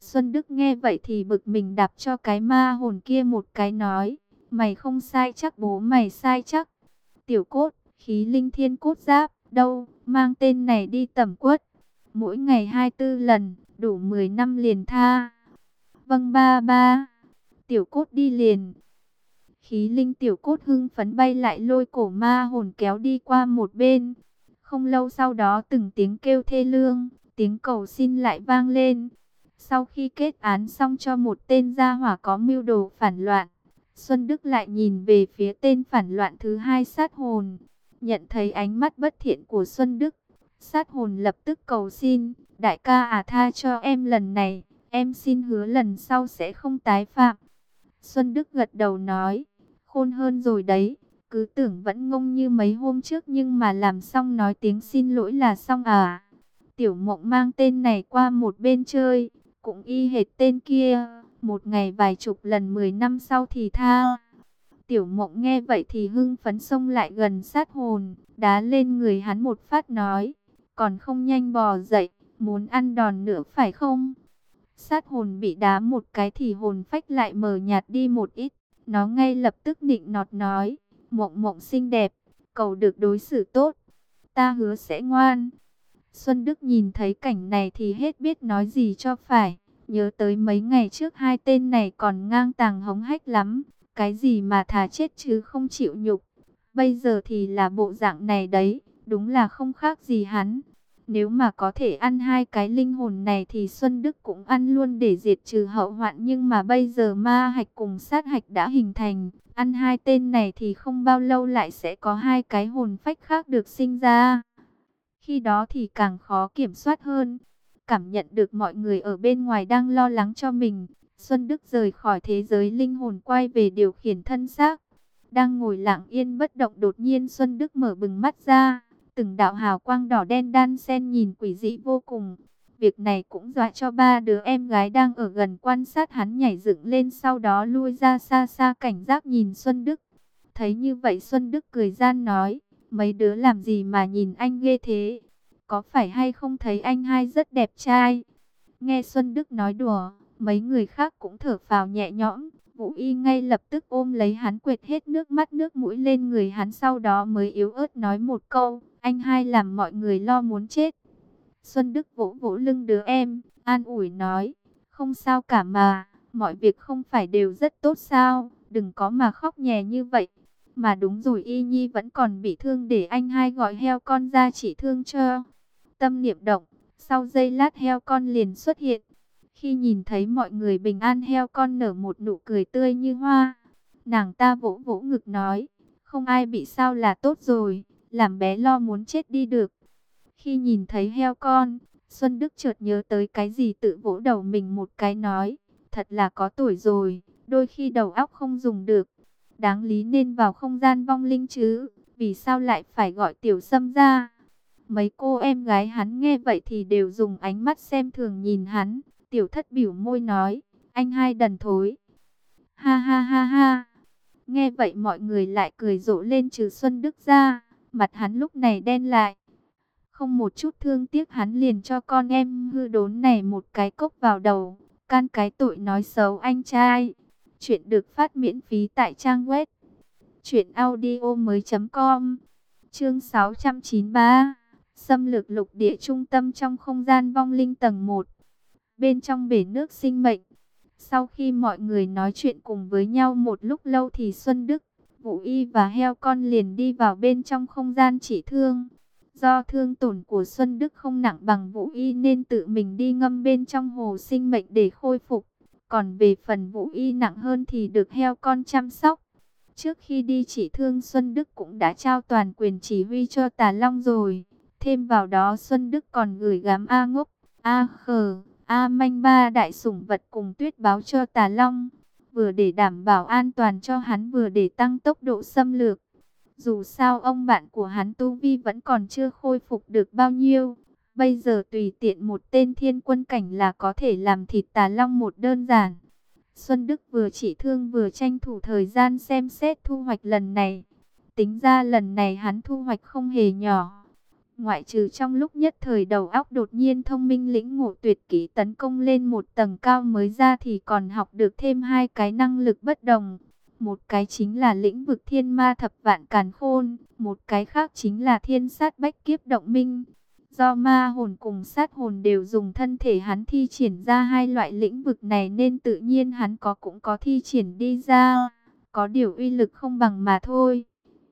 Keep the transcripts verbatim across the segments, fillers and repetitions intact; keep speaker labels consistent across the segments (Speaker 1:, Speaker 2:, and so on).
Speaker 1: Xuân Đức nghe vậy thì bực mình đạp cho cái ma hồn kia một cái nói, mày không sai chắc bố mày sai chắc. Tiểu cốt, khí linh thiên cốt giáp, đâu, mang tên này đi tẩm quất. Mỗi ngày hai tư lần, đủ mười năm liền tha. Vâng ba ba, tiểu cốt đi liền. Khí linh tiểu cốt hưng phấn bay lại lôi cổ ma hồn kéo đi qua một bên. Không lâu sau đó từng tiếng kêu thê lương, tiếng cầu xin lại vang lên. Sau khi kết án xong cho một tên gia hỏa có mưu đồ phản loạn, Xuân Đức lại nhìn về phía tên phản loạn thứ hai sát hồn. Nhận thấy ánh mắt bất thiện của Xuân Đức, sát hồn lập tức cầu xin, đại ca à tha cho em lần này, em xin hứa lần sau sẽ không tái phạm. Xuân Đức gật đầu nói, khôn hơn rồi đấy, cứ tưởng vẫn ngông như mấy hôm trước nhưng mà làm xong nói tiếng xin lỗi là xong à. Tiểu Mộng mang tên này qua một bên chơi, cũng y hệt tên kia, một ngày vài chục lần mười năm sau thì tha. Tiểu Mộng nghe vậy thì hưng phấn xông lại gần sát hồn, đá lên người hắn một phát nói, còn không nhanh bò dậy, muốn ăn đòn nữa phải không? Sát hồn bị đá một cái thì hồn phách lại mờ nhạt đi một ít, nó ngay lập tức nịnh nọt nói, Mộng Mộng xinh đẹp, cầu được đối xử tốt, ta hứa sẽ ngoan. Xuân Đức nhìn thấy cảnh này thì hết biết nói gì cho phải, nhớ tới mấy ngày trước hai tên này còn ngang tàng hống hách lắm, cái gì mà thà chết chứ không chịu nhục, bây giờ thì là bộ dạng này đấy, đúng là không khác gì hắn. Nếu mà có thể ăn hai cái linh hồn này thì Xuân Đức cũng ăn luôn để diệt trừ hậu hoạn, nhưng mà bây giờ ma hạch cùng sát hạch đã hình thành, ăn hai tên này thì không bao lâu lại sẽ có hai cái hồn phách khác được sinh ra. Khi đó thì càng khó kiểm soát hơn. Cảm nhận được mọi người ở bên ngoài đang lo lắng cho mình, Xuân Đức rời khỏi thế giới linh hồn quay về điều khiển thân xác. Đang ngồi lặng yên bất động, đột nhiên Xuân Đức mở bừng mắt ra, từng đạo hào quang đỏ đen đan xen nhìn quỷ dị vô cùng. Việc này cũng dọa cho ba đứa em gái đang ở gần quan sát hắn nhảy dựng lên, sau đó lui ra xa xa cảnh giác nhìn Xuân Đức. Thấy như vậy Xuân Đức cười gian nói, mấy đứa làm gì mà nhìn anh ghê thế? Có phải hay không thấy anh hai rất đẹp trai? Nghe Xuân Đức nói đùa, mấy người khác cũng thở phào nhẹ nhõm. Vũ Y ngay lập tức ôm lấy hắn, quệt hết nước mắt nước mũi lên người hắn, sau đó mới yếu ớt nói một câu, anh hai làm mọi người lo muốn chết. Xuân Đức vỗ vỗ lưng đứa em, an ủi nói, không sao cả mà, mọi việc không phải đều rất tốt sao, đừng có mà khóc nhè như vậy. Mà đúng rồi, Y Nhi vẫn còn bị thương, để anh hai gọi heo con ra chỉ thương cho. Tâm niệm động, sau giây lát heo con liền xuất hiện. Khi nhìn thấy mọi người bình an, heo con nở một nụ cười tươi như hoa. Nàng ta vỗ vỗ ngực nói, không ai bị sao là tốt rồi, làm bé lo muốn chết đi được. Khi nhìn thấy heo con, Xuân Đức chợt nhớ tới cái gì, tự vỗ đầu mình một cái nói, thật là có tuổi rồi, đôi khi đầu óc không dùng được. Đáng lý nên vào không gian vong linh chứ, vì sao lại phải gọi Tiểu Sâm ra? Mấy cô em gái hắn nghe vậy thì đều dùng ánh mắt xem thường nhìn hắn. Tiểu Thất bĩu môi nói, anh hai đần thối. Ha ha ha ha. Nghe vậy mọi người lại cười rộ lên, trừ Xuân Đức ra, mặt hắn lúc này đen lại. Không một chút thương tiếc, hắn liền cho con em hư đốn này một cái cốc vào đầu, can cái tội nói xấu anh trai. Chuyện được phát miễn phí tại trang web truyện audio mới chấm com. Chương sáu trăm chín mươi ba. Xâm lược lục địa, trung tâm trong không gian vong linh tầng một. Bên trong bể nước sinh mệnh. Sau khi mọi người nói chuyện cùng với nhau một lúc lâu thì Xuân Đức, Vũ Y và heo con liền đi vào bên trong không gian chỉ thương. Do thương tổn của Xuân Đức không nặng bằng Vũ Y nên tự mình đi ngâm bên trong hồ sinh mệnh để khôi phục. Còn về phần Vũ Y nặng hơn thì được heo con chăm sóc. Trước khi đi chỉ thương, Xuân Đức cũng đã trao toàn quyền chỉ huy cho Tà Long rồi. Thêm vào đó Xuân Đức còn gửi gắm A Ngốc, A Khờ, A Manh ba đại sủng vật cùng tuyết báo cho Tà Long. Vừa để đảm bảo an toàn cho hắn, vừa để tăng tốc độ xâm lược. Dù sao ông bạn của hắn tu vi vẫn còn chưa khôi phục được bao nhiêu. Bây giờ tùy tiện một tên thiên quân cảnh là có thể làm thịt Tà Long một đơn giản. Xuân Đức vừa chỉ thương vừa tranh thủ thời gian xem xét thu hoạch lần này. Tính ra lần này hắn thu hoạch không hề nhỏ. Ngoại trừ trong lúc nhất thời đầu óc đột nhiên thông minh lĩnh ngộ tuyệt kỹ tấn công lên một tầng cao mới ra thì còn học được thêm hai cái năng lực bất đồng. Một cái chính là lĩnh vực thiên ma thập vạn càn khôn, một cái khác chính là thiên sát bách kiếp động minh. Do ma hồn cùng sát hồn đều dùng thân thể hắn thi triển ra hai loại lĩnh vực này nên tự nhiên hắn có cũng có thi triển đi ra, có điều uy lực không bằng mà thôi.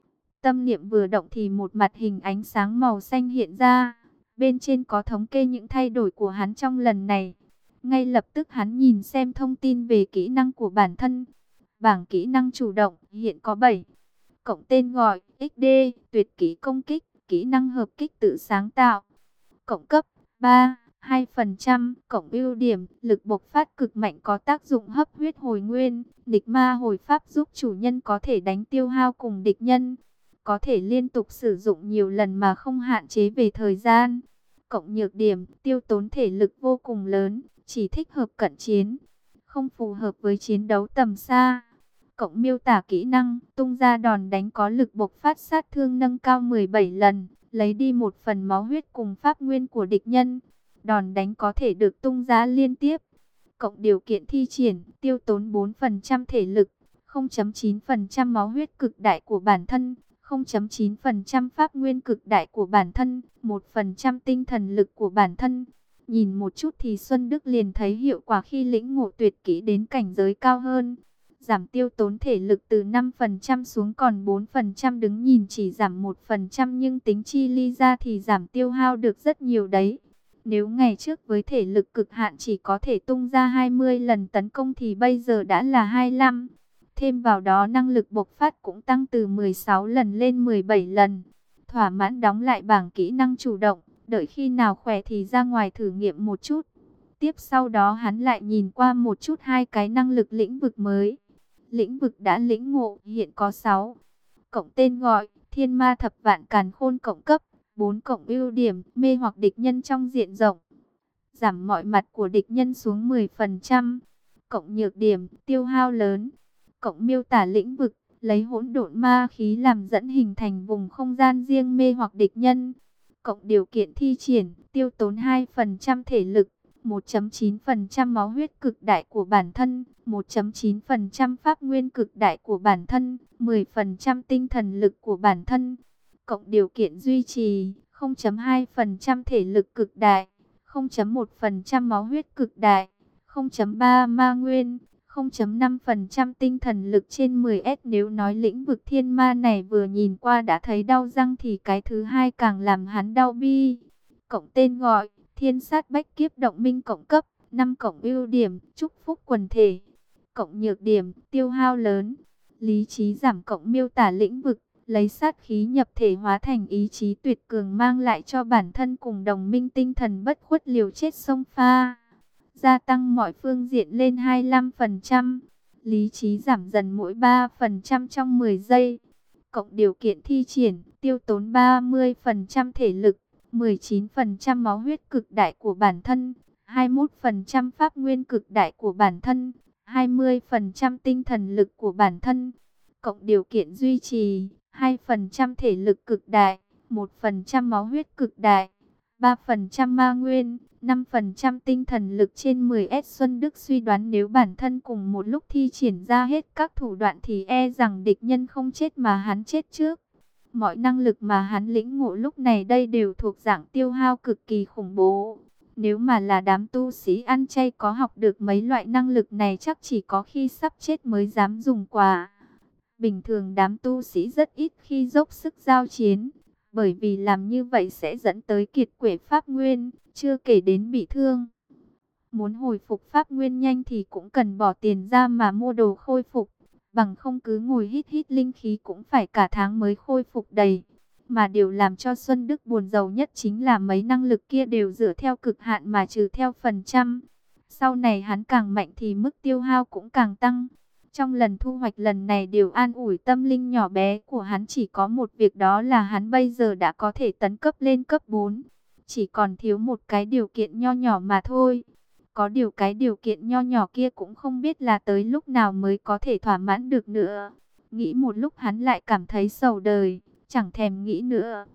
Speaker 1: Tâm niệm vừa động thì một mặt hình ánh sáng màu xanh hiện ra, bên trên có thống kê những thay đổi của hắn trong lần này. Ngay lập tức hắn nhìn xem thông tin về kỹ năng của bản thân. Bảng kỹ năng chủ động hiện có bảy. Cộng tên gọi ích đê, tuyệt kỹ công kích, kỹ năng hợp kích tự sáng tạo. Cộng cấp ba, hai phần trăm, cộng ưu điểm, lực bộc phát cực mạnh có tác dụng hấp huyết hồi nguyên, địch ma hồi pháp giúp chủ nhân có thể đánh tiêu hao cùng địch nhân. Có thể liên tục sử dụng nhiều lần mà không hạn chế về thời gian. Cộng nhược điểm, tiêu tốn thể lực vô cùng lớn, chỉ thích hợp cận chiến, không phù hợp với chiến đấu tầm xa. Cộng miêu tả kỹ năng, tung ra đòn đánh có lực bộc phát sát thương nâng cao mười bảy lần, lấy đi một phần máu huyết cùng pháp nguyên của địch nhân. Đòn đánh có thể được tung ra liên tiếp. Cộng điều kiện thi triển, tiêu tốn bốn phần trăm thể lực, không phẩy chín phần trăm máu huyết cực đại của bản thân, không phẩy chín phần trăm pháp nguyên cực đại của bản thân, một phần trăm tinh thần lực của bản thân. Nhìn một chút thì Xuân Đức liền thấy hiệu quả khi lĩnh ngộ tuyệt kỹ đến cảnh giới cao hơn. Giảm tiêu tốn thể lực từ năm phần trăm xuống còn bốn phần trăm, đứng nhìn chỉ giảm một phần trăm nhưng tính chi ly ra thì giảm tiêu hao được rất nhiều đấy. Nếu ngày trước với thể lực cực hạn chỉ có thể tung ra hai mươi lần tấn công thì bây giờ đã là hai mươi lăm. Thêm vào đó năng lực bộc phát cũng tăng từ mười sáu lần lên mười bảy lần. Thỏa mãn đóng lại bảng kỹ năng chủ động, đợi khi nào khỏe thì ra ngoài thử nghiệm một chút. Tiếp sau đó hắn lại nhìn qua một chút hai cái năng lực lĩnh vực mới. Lĩnh vực đã lĩnh ngộ hiện có sáu. Cộng tên gọi, thiên ma thập vạn càn khôn cộng cấp. bốn cộng ưu điểm, mê hoặc địch nhân trong diện rộng. Giảm mọi mặt của địch nhân xuống mười phần trăm. Cộng nhược điểm, tiêu hao lớn. Cộng miêu tả lĩnh vực, lấy hỗn độn ma khí làm dẫn hình thành vùng không gian riêng mê hoặc địch nhân. Cộng điều kiện thi triển, tiêu tốn hai phần trăm thể lực, một phẩy chín phần trăm máu huyết cực đại của bản thân, một phẩy chín phần trăm pháp nguyên cực đại của bản thân, mười phần trăm tinh thần lực của bản thân. Cộng điều kiện duy trì, không phẩy hai phần trăm thể lực cực đại, không phẩy một phần trăm máu huyết cực đại, không phẩy ba ma nguyên, không phẩy năm phần trăm tinh thần lực trên mười S. Nếu nói lĩnh vực thiên ma này vừa nhìn qua đã thấy đau răng thì cái thứ hai càng làm hắn đau bi. Cộng tên gọi, thiên sát bách kiếp động minh cộng cấp, năm cộng ưu điểm, chúc phúc quần thể. Cộng nhược điểm, tiêu hao lớn. Lý trí giảm cộng miêu tả lĩnh vực, lấy sát khí nhập thể hóa thành ý chí tuyệt cường mang lại cho bản thân cùng đồng minh tinh thần bất khuất liều chết xông pha. Gia tăng mọi phương diện lên hai mươi lăm phần trăm. Lý trí giảm dần mỗi ba phần trăm trong mười giây. Cộng điều kiện thi triển, tiêu tốn ba mươi phần trăm thể lực, mười chín phần trăm máu huyết cực đại của bản thân, hai mươi mốt phần trăm pháp nguyên cực đại của bản thân, hai mươi phần trăm tinh thần lực của bản thân. Cộng điều kiện duy trì, hai phần trăm thể lực cực đại, một phần trăm máu huyết cực đại, ba phần trăm ma nguyên, năm phần trăm tinh thần lực trên mười S. Xuân Đức suy đoán nếu bản thân cùng một lúc thi triển ra hết các thủ đoạn thì e rằng địch nhân không chết mà hắn chết trước. Mọi năng lực mà hắn lĩnh ngộ lúc này đây đều thuộc dạng tiêu hao cực kỳ khủng bố. Nếu mà là đám tu sĩ ăn chay có học được mấy loại năng lực này chắc chỉ có khi sắp chết mới dám dùng quả. Bình thường đám tu sĩ rất ít khi dốc sức giao chiến, bởi vì làm như vậy sẽ dẫn tới kiệt quệ pháp nguyên, chưa kể đến bị thương. Muốn hồi phục pháp nguyên nhanh thì cũng cần bỏ tiền ra mà mua đồ khôi phục, bằng không cứ ngồi hít hít linh khí cũng phải cả tháng mới khôi phục đầy. Mà điều làm cho Xuân Đức buồn rầu nhất chính là mấy năng lực kia đều dựa theo cực hạn mà trừ theo phần trăm. Sau này hắn càng mạnh thì mức tiêu hao cũng càng tăng. Trong lần thu hoạch lần này điều an ủi tâm linh nhỏ bé của hắn chỉ có một việc, đó là hắn bây giờ đã có thể tấn cấp lên cấp bốn. Chỉ còn thiếu một cái điều kiện nho nhỏ mà thôi. Có điều cái điều kiện nho nhỏ kia cũng không biết là tới lúc nào mới có thể thỏa mãn được nữa. Nghĩ một lúc hắn lại cảm thấy sầu đời, chẳng thèm nghĩ nữa.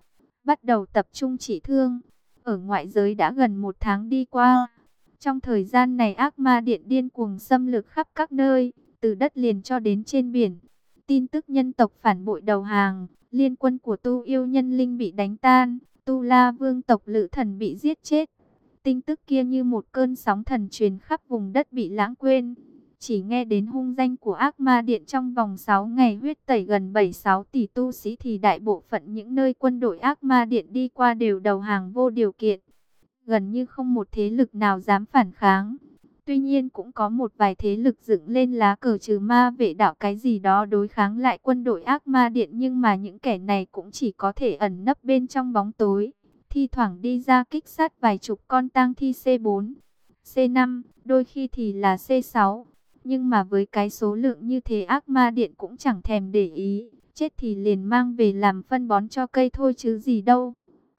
Speaker 1: bắt đầu tập trung trị thương. Ở ngoại giới đã gần một tháng đi qua. Trong thời gian này ác ma điện điên cuồng xâm lược khắp các nơi, từ đất liền cho đến trên biển. Tin tức nhân tộc phản bội đầu hàng, liên quân của Tu Yêu Nhân Linh bị đánh tan, Tu La Vương tộc Lữ Thần bị giết chết. Tin tức kia như một cơn sóng thần truyền khắp vùng đất bị lãng quên. Chỉ nghe đến hung danh của ác ma điện trong vòng sáu ngày huyết tẩy gần bảy mươi sáu tỷ tu sĩ thì đại bộ phận những nơi quân đội ác ma điện đi qua đều đầu hàng vô điều kiện. Gần như không một thế lực nào dám phản kháng. Tuy nhiên cũng có một vài thế lực dựng lên lá cờ trừ ma vệ đạo cái gì đó đối kháng lại quân đội ác ma điện, nhưng mà những kẻ này cũng chỉ có thể ẩn nấp bên trong bóng tối, thi thoảng đi ra kích sát vài chục con tang thi C bốn, C năm, đôi khi thì là C sáu. Nhưng mà với cái số lượng như thế ác ma điện cũng chẳng thèm để ý, chết thì liền mang về làm phân bón cho cây thôi chứ gì đâu.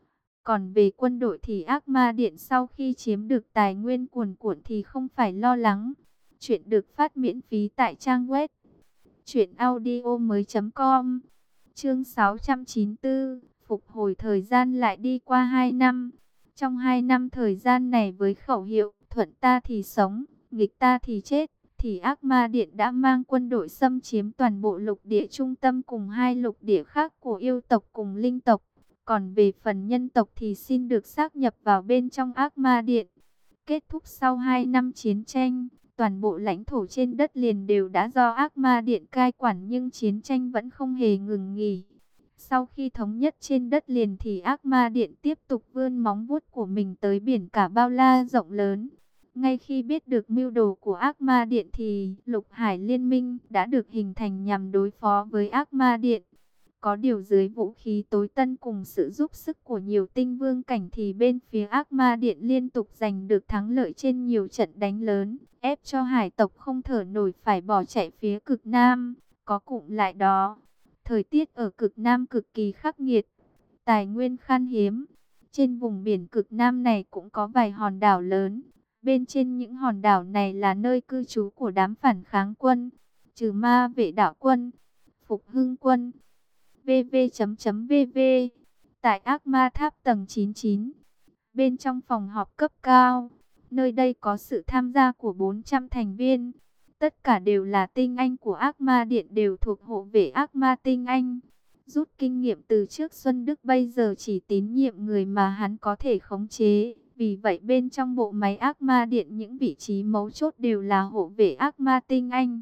Speaker 1: Còn về quân đội thì ác ma điện sau khi chiếm được tài nguyên cuồn cuộn thì không phải lo lắng. Chuyện được phát miễn phí tại trang web truyện audio mới chấm com. Chương sáu trăm chín mươi tư, phục hồi thời gian lại đi qua hai năm. Trong hai năm thời gian này với khẩu hiệu thuận ta thì sống, nghịch ta thì chết, thì ác ma điện đã mang quân đội xâm chiếm toàn bộ lục địa trung tâm cùng hai lục địa khác của yêu tộc cùng linh tộc. Còn về phần nhân tộc thì xin được sáp nhập vào bên trong ác ma điện. Kết thúc sau hai năm chiến tranh, toàn bộ lãnh thổ trên đất liền đều đã do ác ma điện cai quản, nhưng chiến tranh vẫn không hề ngừng nghỉ. Sau khi thống nhất trên đất liền thì ác ma điện tiếp tục vươn móng vuốt của mình tới biển cả bao la rộng lớn. Ngay khi biết được mưu đồ của ác ma điện thì Lục Hải Liên minh đã được hình thành nhằm đối phó với ác ma điện. Có điều dưới vũ khí tối tân cùng sự giúp sức của nhiều tinh vương cảnh thì bên phía ác ma điện liên tục giành được thắng lợi trên nhiều trận đánh lớn, ép cho hải tộc không thở nổi phải bỏ chạy phía cực Nam. Có cụm lại đó, thời tiết ở cực Nam cực kỳ khắc nghiệt, tài nguyên khan hiếm. Trên vùng biển cực Nam này cũng có vài hòn đảo lớn. Bên trên những hòn đảo này là nơi cư trú của đám phản kháng quân, trừ ma vệ đạo quân, phục hưng quân, vê vê chấm chấm vê vê. Tại ác ma tháp tầng chín mươi chín, bên trong phòng họp cấp cao, nơi đây có sự tham gia của bốn trăm thành viên. Tất cả đều là tinh anh của ác ma điện, đều thuộc hộ vệ ác ma tinh anh. Rút kinh nghiệm từ trước, Xuân Đức bây giờ chỉ tín nhiệm người mà hắn có thể khống chế. Vì vậy bên trong bộ máy ác ma điện những vị trí mấu chốt đều là hộ vệ ác ma tinh anh.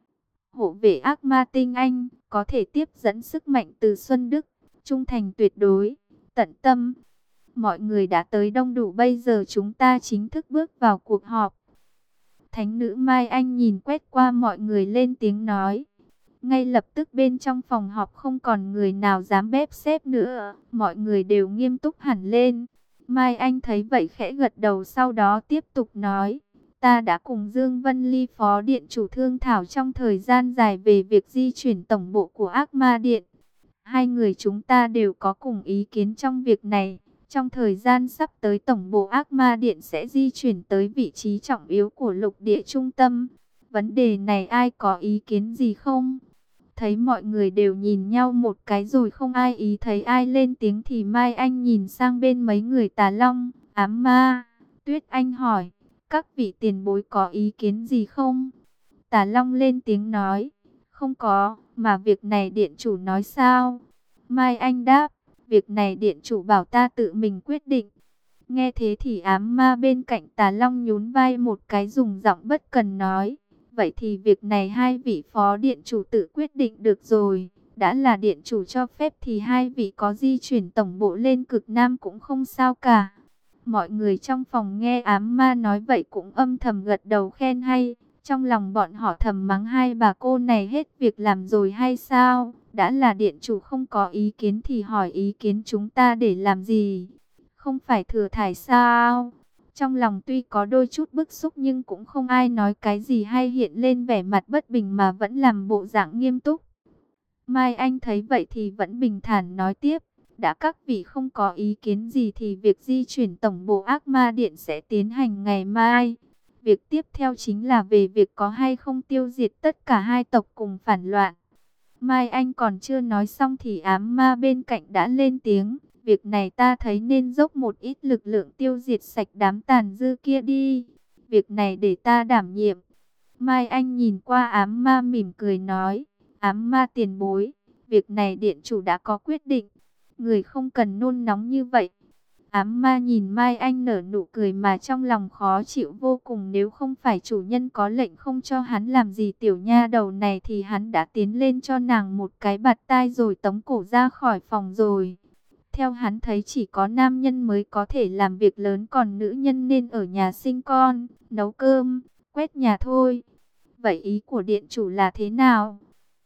Speaker 1: Hộ vệ ác ma tinh anh có thể tiếp dẫn sức mạnh từ Xuân Đức, trung thành tuyệt đối, tận tâm. Mọi người đã tới đông đủ, bây giờ chúng ta chính thức bước vào cuộc họp. Thánh nữ Mai Anh nhìn quét qua mọi người lên tiếng nói. Ngay lập tức bên trong phòng họp không còn người nào dám bếp xếp nữa, mọi người đều nghiêm túc hẳn lên. Mai Anh thấy vậy khẽ gật đầu, sau đó tiếp tục nói. Ta đã cùng Dương Vân Ly phó điện chủ thương thảo trong thời gian dài về việc di chuyển tổng bộ của ác ma điện. Hai người chúng ta đều có cùng ý kiến trong việc này. Trong thời gian sắp tới tổng bộ ác ma điện sẽ di chuyển tới vị trí trọng yếu của lục địa trung tâm. Vấn đề này ai có ý kiến gì không? Thấy mọi người đều nhìn nhau một cái rồi không ai ý thấy ai lên tiếng thì Mai Anh nhìn sang bên mấy người Tà Long, Ám Ma, Tuyết Anh hỏi, các vị tiền bối có ý kiến gì không? Tà Long lên tiếng nói, không có, mà việc này điện chủ nói sao? Mai Anh đáp, việc này điện chủ bảo ta tự mình quyết định. Nghe thế thì Ám Ma bên cạnh Tà Long nhún vai một cái, dùng giọng bất cần nói, vậy thì việc này hai vị phó điện chủ tự quyết định được rồi. Đã là điện chủ cho phép thì hai vị có di chuyển tổng bộ lên cực Nam cũng không sao cả. Mọi người trong phòng nghe Ám Ma nói vậy cũng âm thầm gật đầu khen hay. Trong lòng bọn họ thầm mắng hai bà cô này hết việc làm rồi hay sao? Đã là điện chủ không có ý kiến thì hỏi ý kiến chúng ta để làm gì? Không phải thừa thải sao? Trong lòng tuy có đôi chút bức xúc nhưng cũng không ai nói cái gì hay hiện lên vẻ mặt bất bình mà vẫn làm bộ dạng nghiêm túc. Mai Anh thấy vậy thì vẫn bình thản nói tiếp. Đã các vị không có ý kiến gì thì việc di chuyển tổng bộ ác ma điện sẽ tiến hành ngày mai. Việc tiếp theo chính là về việc có hay không tiêu diệt tất cả hai tộc cùng phản loạn. Mai Anh còn chưa nói xong thì Ám Ma bên cạnh đã lên tiếng. Việc này ta thấy nên dốc một ít lực lượng tiêu diệt sạch đám tàn dư kia đi. Việc này để ta đảm nhiệm. Mai Anh nhìn qua ám ma mỉm cười nói. Ám ma tiền bối, việc này điện chủ đã có quyết định. Người không cần nôn nóng như vậy. Ám ma nhìn Mai Anh nở nụ cười mà trong lòng khó chịu vô cùng. Nếu không phải chủ nhân có lệnh không cho hắn làm gì tiểu nha đầu này thì hắn đã tiến lên cho nàng một cái bạt tai rồi tống cổ ra khỏi phòng rồi. Theo hắn thấy chỉ có nam nhân mới có thể làm việc lớn, còn nữ nhân nên ở nhà sinh con, nấu cơm, quét nhà thôi. Vậy ý của điện chủ là thế nào?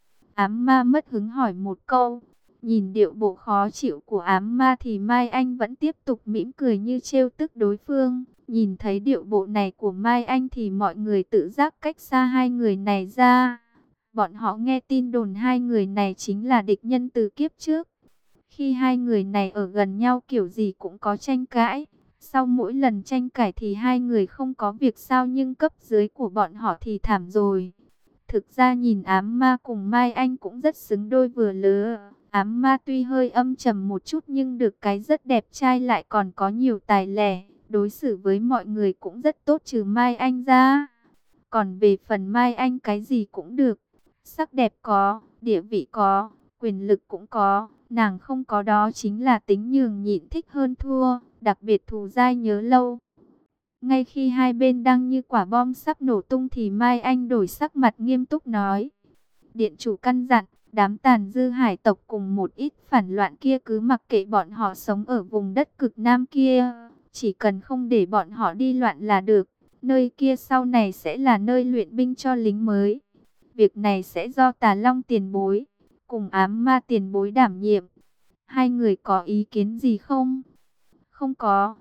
Speaker 1: Ám ma mất hứng hỏi một câu. Nhìn điệu bộ khó chịu của ám ma thì Mai Anh vẫn tiếp tục mỉm cười như trêu tức đối phương. Nhìn thấy điệu bộ này của Mai Anh thì mọi người tự giác cách xa hai người này ra. Bọn họ nghe tin đồn hai người này chính là địch nhân từ kiếp trước. Khi hai người này ở gần nhau kiểu gì cũng có tranh cãi. Sau mỗi lần tranh cãi thì hai người không có việc sao, nhưng cấp dưới của bọn họ thì thảm rồi. Thực ra nhìn ám ma cùng Mai Anh cũng rất xứng đôi vừa lứa. Ám ma tuy hơi âm trầm một chút nhưng được cái rất đẹp trai, lại còn có nhiều tài lẻ. Đối xử với mọi người cũng rất tốt trừ Mai Anh ra. Còn về phần Mai Anh cái gì cũng được. Sắc đẹp có, địa vị có, quyền lực cũng có. Nàng không có đó chính là tính nhường nhịn thích hơn thua, đặc biệt thù dai nhớ lâu. Ngay khi hai bên đang như quả bom sắp nổ tung thì Mai Anh đổi sắc mặt nghiêm túc nói. Điện chủ căn dặn, đám tàn dư hải tộc cùng một ít phản loạn kia cứ mặc kệ bọn họ sống ở vùng đất cực nam kia. Chỉ cần không để bọn họ đi loạn là được. Nơi kia sau này sẽ là nơi luyện binh cho lính mới. Việc này sẽ do Tà Long tiền bối cùng ám ma tiền bối đảm nhiệm. Hai người có ý kiến gì không? Không có.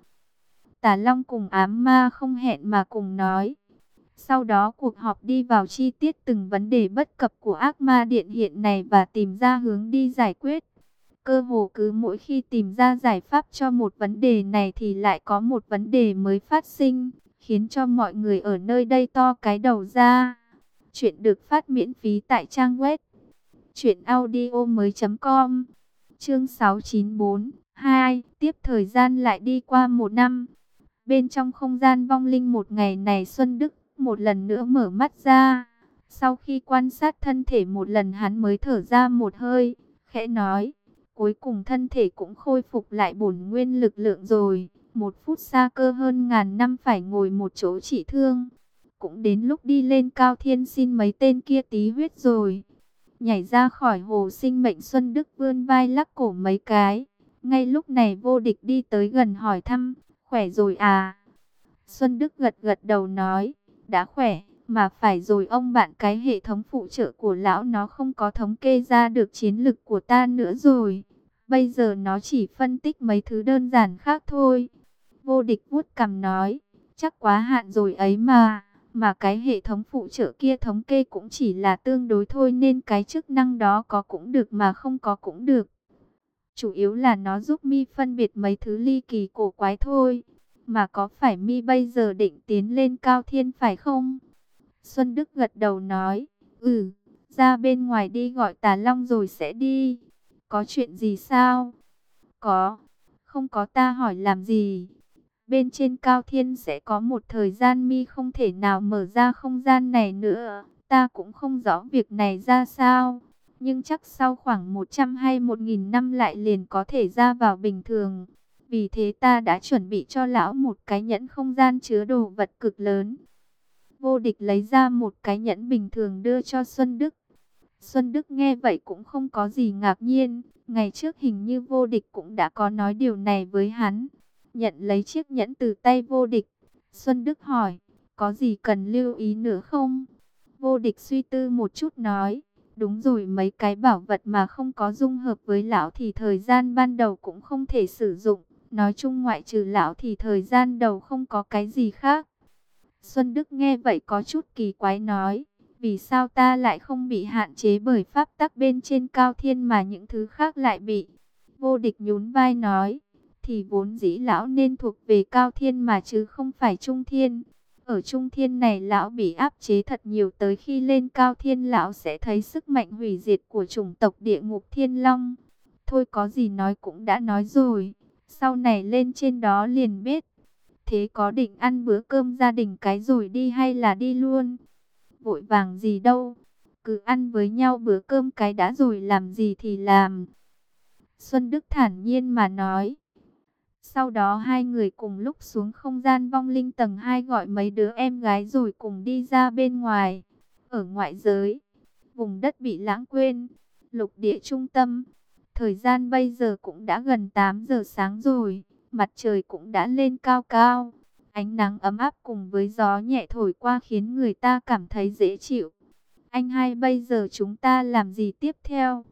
Speaker 1: Tà Long cùng ám ma không hẹn mà cùng nói. Sau đó cuộc họp đi vào chi tiết từng vấn đề bất cập của ác ma điện hiện này và tìm ra hướng đi giải quyết. Cơ hồ cứ mỗi khi tìm ra giải pháp cho một vấn đề này thì lại có một vấn đề mới phát sinh, khiến cho mọi người ở nơi đây to cái đầu ra. Chuyện được phát miễn phí tại trang web truyện audio mới chấm com. Chương sáu chín bốn hai. Tiếp thời gian lại đi qua một năm. Bên trong không gian vong linh một ngày này, Xuân Đức một lần nữa mở mắt ra. Sau khi quan sát thân thể một lần, hắn mới thở ra một hơi, khẽ nói, cuối cùng thân thể cũng khôi phục lại bổn nguyên lực lượng rồi. Một phút xa cơ hơn ngàn năm phải ngồi một chỗ trị thương. Cũng đến lúc đi lên cao thiên xin mấy tên kia tí huyết rồi. Nhảy ra khỏi hồ sinh mệnh, Xuân Đức vươn vai lắc cổ mấy cái. Ngay lúc này Vô Địch đi tới gần hỏi thăm, khỏe rồi à? Xuân Đức gật gật đầu nói, đã khỏe, mà phải rồi ông bạn, cái hệ thống phụ trợ của lão nó không có thống kê ra được chiến lực của ta nữa rồi. Bây giờ nó chỉ phân tích mấy thứ đơn giản khác thôi. Vô Địch vuốt cằm nói, chắc quá hạn rồi ấy mà. Mà cái hệ thống phụ trợ kia thống kê cũng chỉ là tương đối thôi, nên cái chức năng đó có cũng được mà không có cũng được. Chủ yếu là nó giúp mi phân biệt mấy thứ ly kỳ cổ quái thôi. Mà có phải mi bây giờ định tiến lên cao thiên phải không? Xuân Đức gật đầu nói, ừ, ra bên ngoài đi gọi Tà Long rồi sẽ đi. Có chuyện gì sao? Có, không có ta hỏi làm gì? Bên trên cao thiên sẽ có một thời gian mi không thể nào mở ra không gian này nữa. Ta cũng không rõ việc này ra sao. Nhưng chắc sau khoảng một trăm hay một nghìn năm lại liền có thể ra vào bình thường. Vì thế ta đã chuẩn bị cho lão một cái nhẫn không gian chứa đồ vật cực lớn. Vô Địch lấy ra một cái nhẫn bình thường đưa cho Xuân Đức. Xuân Đức nghe vậy cũng không có gì ngạc nhiên. Ngày trước hình như Vô Địch cũng đã có nói điều này với hắn. Nhận lấy chiếc nhẫn từ tay Vô Địch, Xuân Đức hỏi, có gì cần lưu ý nữa không? Vô Địch suy tư một chút nói, đúng rồi, mấy cái bảo vật mà không có dung hợp với lão thì thời gian ban đầu cũng không thể sử dụng. Nói chung ngoại trừ lão thì thời gian đầu không có cái gì khác. Xuân Đức nghe vậy có chút kỳ quái nói, vì sao ta lại không bị hạn chế bởi pháp tắc bên trên cao thiên mà những thứ khác lại bị? Vô Địch nhún vai nói, thì vốn dĩ lão nên thuộc về cao thiên mà chứ không phải trung thiên. Ở trung thiên này lão bị áp chế thật nhiều, tới khi lên cao thiên lão sẽ thấy sức mạnh hủy diệt của chủng tộc địa ngục thiên long. Thôi có gì nói cũng đã nói rồi, Sau này lên trên đó liền biết. Thế có định ăn bữa cơm gia đình cái rồi đi hay là đi luôn? Vội vàng gì đâu, cứ ăn với nhau bữa cơm cái đã rồi làm gì thì làm. Xuân Đức thản nhiên mà nói. Sau đó hai người cùng lúc xuống không gian vong linh tầng hai gọi mấy đứa em gái rồi cùng đi ra bên ngoài. Ở ngoại giới, vùng đất bị lãng quên, lục địa trung tâm. Thời gian bây giờ cũng đã gần tám giờ sáng rồi, mặt trời cũng đã lên cao cao. Ánh nắng ấm áp cùng với gió nhẹ thổi qua khiến người ta cảm thấy dễ chịu. Anh hai, bây giờ chúng ta làm gì tiếp theo?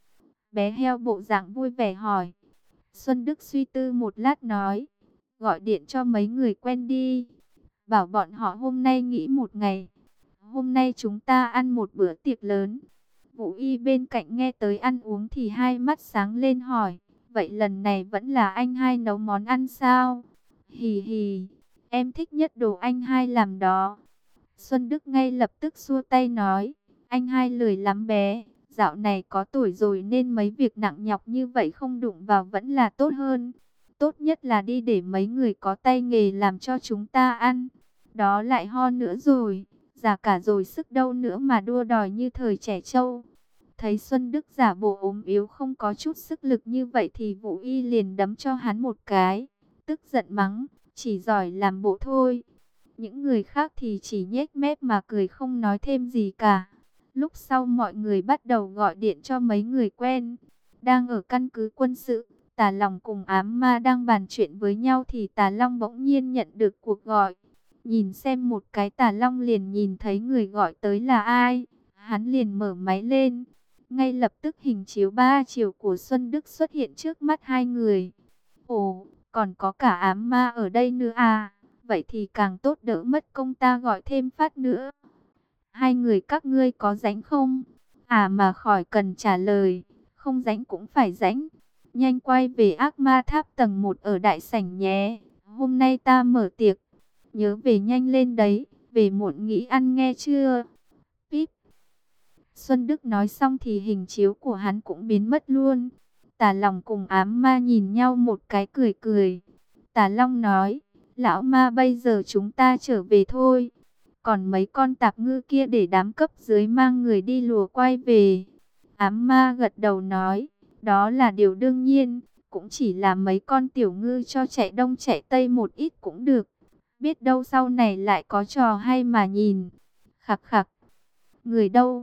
Speaker 1: Bé heo bộ dạng vui vẻ hỏi. Xuân Đức suy tư một lát nói. Gọi điện cho mấy người quen đi. Bảo bọn họ hôm nay nghỉ một ngày. Hôm nay chúng ta ăn một bữa tiệc lớn. Vũ Y bên cạnh nghe tới ăn uống thì hai mắt sáng lên hỏi. Vậy lần này vẫn là anh hai nấu món ăn sao? Hì hì, em thích nhất đồ anh hai làm đó. Xuân Đức ngay lập tức xua tay nói. Anh hai lười lắm bé. Dạo này có tuổi rồi nên mấy việc nặng nhọc như vậy không đụng vào vẫn là tốt hơn. Tốt nhất là đi để mấy người có tay nghề làm cho chúng ta ăn. Đó lại ho nữa rồi. Già cả rồi sức đâu nữa mà đua đòi như thời trẻ trâu. Thấy Xuân Đức giả bộ ốm yếu không có chút sức lực như vậy thì Vũ Y liền đấm cho hắn một cái. Tức giận mắng, chỉ giỏi làm bộ thôi. Những người khác thì chỉ nhếch mép mà cười không nói thêm gì cả. Lúc sau mọi người bắt đầu gọi điện cho mấy người quen. Đang ở căn cứ quân sự, Tà Long cùng Ám Ma đang bàn chuyện với nhau thì Tà Long bỗng nhiên nhận được cuộc gọi. Nhìn xem một cái Tà Long liền nhìn thấy người gọi tới là ai. Hắn liền mở máy lên. Ngay lập tức hình chiếu ba chiều của Xuân Đức xuất hiện trước mắt hai người. Ồ, còn có cả Ám Ma ở đây nữa à? Vậy thì càng tốt, đỡ mất công ta gọi thêm phát nữa. Hai người các ngươi có rảnh không? À mà khỏi cần trả lời, không rảnh cũng phải rảnh. Nhanh quay về ác ma tháp tầng một ở đại sảnh nhé. Hôm nay ta mở tiệc. Nhớ về nhanh lên đấy, về muộn nghĩ ăn nghe chưa? Píp. Xuân Đức nói xong thì hình chiếu của hắn cũng biến mất luôn. Tà Long cùng Ám Ma nhìn nhau một cái cười cười. Tà Long nói, lão ma bây giờ chúng ta trở về thôi. Còn mấy con tạp ngư kia để đám cấp dưới mang người đi lùa quay về. Ám Ma gật đầu nói, đó là điều đương nhiên, cũng chỉ là mấy con tiểu ngư cho chạy đông chạy tây một ít cũng được. Biết đâu sau này lại có trò hay mà nhìn. Khặc khặc, người đâu?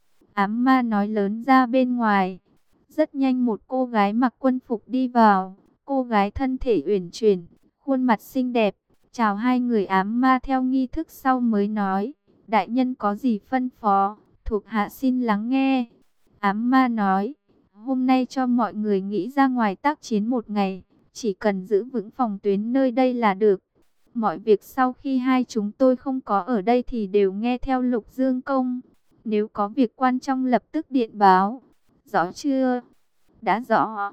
Speaker 1: Ám Ma nói lớn ra bên ngoài. Rất nhanh một cô gái mặc quân phục đi vào. Cô gái thân thể uyển chuyển, khuôn mặt xinh đẹp. Chào hai người. Ám Ma theo nghi thức sau mới nói. Đại nhân có gì phân phó, thuộc hạ xin lắng nghe. Ám Ma nói. Hôm nay cho mọi người nghĩ ra ngoài tác chiến một ngày. Chỉ cần giữ vững phòng tuyến nơi đây là được. Mọi việc sau khi hai chúng tôi không có ở đây thì đều nghe theo Lục Dương Công. Nếu có việc quan trọng lập tức điện báo. Rõ chưa? Đã rõ.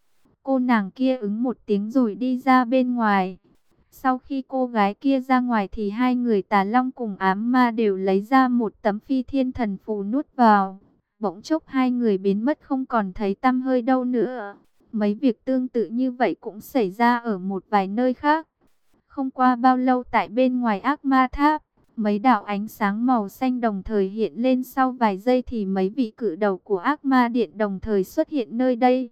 Speaker 1: Cô nàng kia ứng một tiếng rồi đi ra bên ngoài. Sau khi cô gái kia ra ngoài thì hai người Tà Long cùng Ám Ma đều lấy ra một tấm phi thiên thần phù nuốt vào. Bỗng chốc hai người biến mất không còn thấy tăm hơi đâu nữa. Mấy việc tương tự như vậy cũng xảy ra ở một vài nơi khác. Không qua bao lâu tại bên ngoài ác ma tháp, mấy đạo ánh sáng màu xanh đồng thời hiện lên, sau vài giây thì mấy vị cự đầu của ác ma điện đồng thời xuất hiện nơi đây.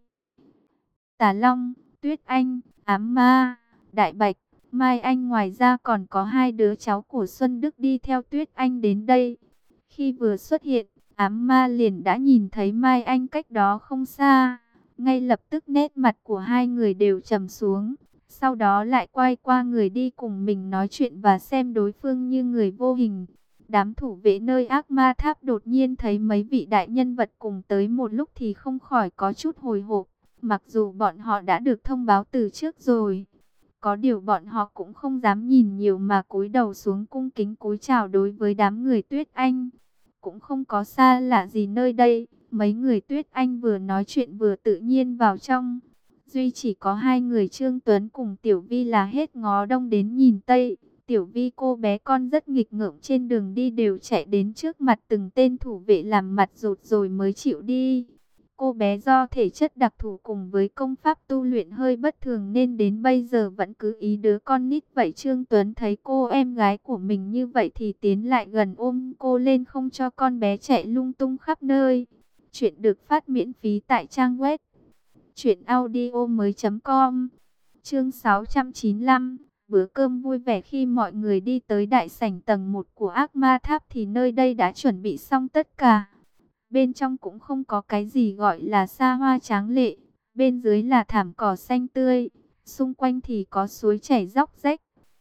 Speaker 1: Tà Long, Tuyết Anh, Ám Ma, Đại Bạch, Mai Anh, ngoài ra còn có hai đứa cháu của Xuân Đức đi theo Tuyết Anh đến đây. Khi vừa xuất hiện, Ám Ma liền đã nhìn thấy Mai Anh cách đó không xa. Ngay lập tức nét mặt của hai người đều trầm xuống. Sau đó lại quay qua người đi cùng mình nói chuyện và xem đối phương như người vô hình. Đám thủ vệ nơi ác ma tháp đột nhiên thấy mấy vị đại nhân vật cùng tới một lúc thì không khỏi có chút hồi hộp. Mặc dù bọn họ đã được thông báo từ trước rồi. Có điều bọn họ cũng không dám nhìn nhiều mà cúi đầu xuống cung kính cúi chào đối với đám người Tuyết Anh. Cũng không có xa lạ gì nơi đây. Mấy người Tuyết Anh vừa nói chuyện vừa tự nhiên vào trong. Duy chỉ có hai người Trương Tuấn cùng Tiểu Vi là hết ngó đông đến nhìn tây. Tiểu Vi cô bé con rất nghịch ngợm, trên đường đi đều chạy đến trước mặt từng tên thủ vệ làm mặt rụt rồi mới chịu đi. cô bé do thể chất đặc thù cùng với công pháp tu luyện hơi bất thường nên đến bây giờ vẫn cứ ý đứa con nít vậy. Trương Tuấn thấy cô em gái của mình như vậy thì tiến lại gần ôm cô lên không cho con bé chạy lung tung khắp nơi. Chuyện được phát miễn phí tại trang web truyện audio mới chấm com. Chương sáu trăm chín mươi lăm, bữa cơm vui vẻ. Khi mọi người đi tới đại sảnh tầng một của Ác Ma Tháp thì nơi đây đã chuẩn bị xong tất cả. Bên trong cũng không có cái gì gọi là xa hoa tráng lệ. Bên dưới là thảm cỏ xanh tươi, xung quanh thì có suối chảy róc rách.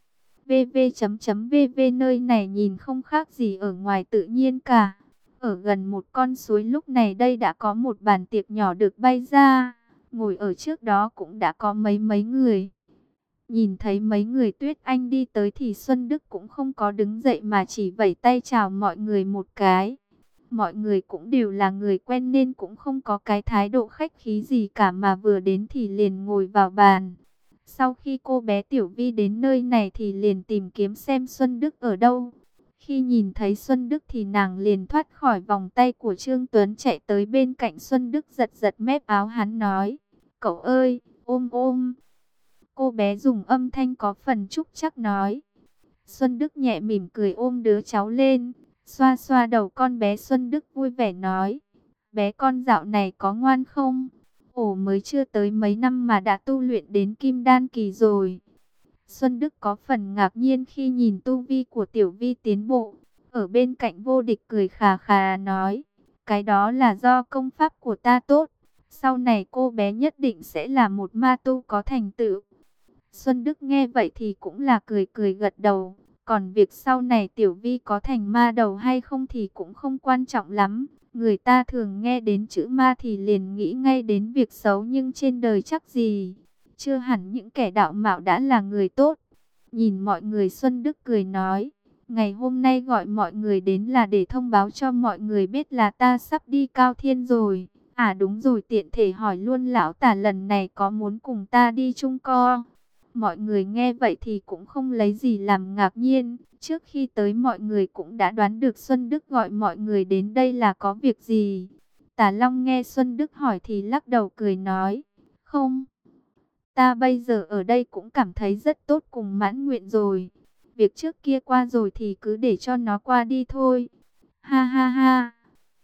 Speaker 1: vv.vv nơi này nhìn không khác gì ở ngoài tự nhiên cả. Ở gần một con suối lúc này đây đã có một bàn tiệc nhỏ được bay ra. Ngồi ở trước đó cũng đã có mấy mấy người. Nhìn thấy mấy người Tuyết Anh đi tới thì Xuân Đức cũng không có đứng dậy mà chỉ vẫy tay chào mọi người một cái. Mọi người cũng đều là người quen nên cũng không có cái thái độ khách khí gì cả mà vừa đến thì liền ngồi vào bàn. Sau khi cô bé Tiểu Vi đến nơi này thì liền tìm kiếm xem Xuân Đức ở đâu. Khi nhìn thấy Xuân Đức thì nàng liền thoát khỏi vòng tay của Trương Tuấn chạy tới bên cạnh Xuân Đức giật giật mép áo hắn nói: "Cậu ơi, ôm ôm." Cô bé dùng âm thanh có phần trúc chắc nói. Xuân Đức nhẹ mỉm cười ôm đứa cháu lên, xoa xoa đầu con bé. Xuân Đức vui vẻ nói: "Bé con dạo này có ngoan không? Ồ, mới chưa tới mấy năm mà đã tu luyện đến Kim Đan kỳ rồi." Xuân Đức có phần ngạc nhiên khi nhìn tu vi của Tiểu Vi tiến bộ. Ở bên cạnh Vô Địch cười khà khà nói: "Cái đó là do công pháp của ta tốt. Sau này cô bé nhất định sẽ là một ma tu có thành tựu." Xuân Đức nghe vậy thì cũng là cười cười gật đầu. Còn việc sau này Tiểu Vi có thành ma đầu hay không thì cũng không quan trọng lắm. Người ta thường nghe đến chữ ma thì liền nghĩ ngay đến việc xấu, nhưng trên đời chắc gì chưa hẳn những kẻ đạo mạo đã là người tốt. Nhìn mọi người, Xuân Đức cười nói: "Ngày hôm nay gọi mọi người đến là để thông báo cho mọi người biết là ta sắp đi Cao Thiên rồi. À đúng rồi, tiện thể hỏi luôn lão tả lần này có muốn cùng ta đi chung co?" Mọi người nghe vậy thì cũng không lấy gì làm ngạc nhiên. Trước khi tới mọi người cũng đã đoán được Xuân Đức gọi mọi người đến đây là có việc gì. Tả Long nghe Xuân Đức hỏi thì lắc đầu cười nói: "Không, ta bây giờ ở đây cũng cảm thấy rất tốt cùng mãn nguyện rồi. Việc trước kia qua rồi thì cứ để cho nó qua đi thôi." Ha ha ha.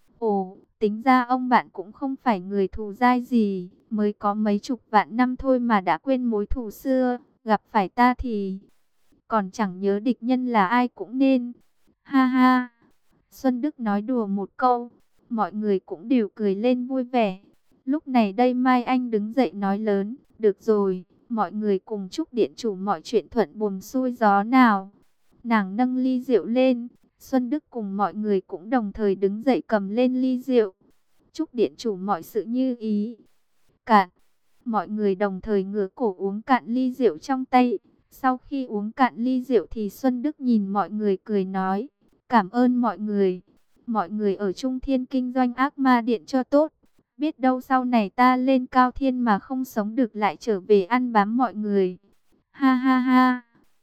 Speaker 1: Ồ, tính ra ông bạn cũng không phải người thù dai gì, mới có mấy chục vạn năm thôi mà đã quên mối thù xưa, gặp phải ta thì còn chẳng nhớ địch nhân là ai cũng nên. Ha ha. Xuân Đức nói đùa một câu, mọi người cũng đều cười lên vui vẻ. Lúc này đây Mai Anh đứng dậy nói lớn: "Được rồi, mọi người cùng chúc điện chủ mọi chuyện thuận buồm xuôi gió nào." Nàng nâng ly rượu lên, Xuân Đức cùng mọi người cũng đồng thời đứng dậy cầm lên ly rượu. "Chúc điện chủ mọi sự như ý." Cạn. Mọi người đồng thời ngửa cổ uống cạn ly rượu trong tay. Sau khi uống cạn ly rượu thì Xuân Đức nhìn mọi người cười nói: "Cảm ơn mọi người. Mọi người ở Trung Thiên kinh doanh Ác Ma Điện cho tốt. Biết đâu sau này ta lên Cao Thiên mà không sống được lại trở về ăn bám mọi người." Ha ha ha.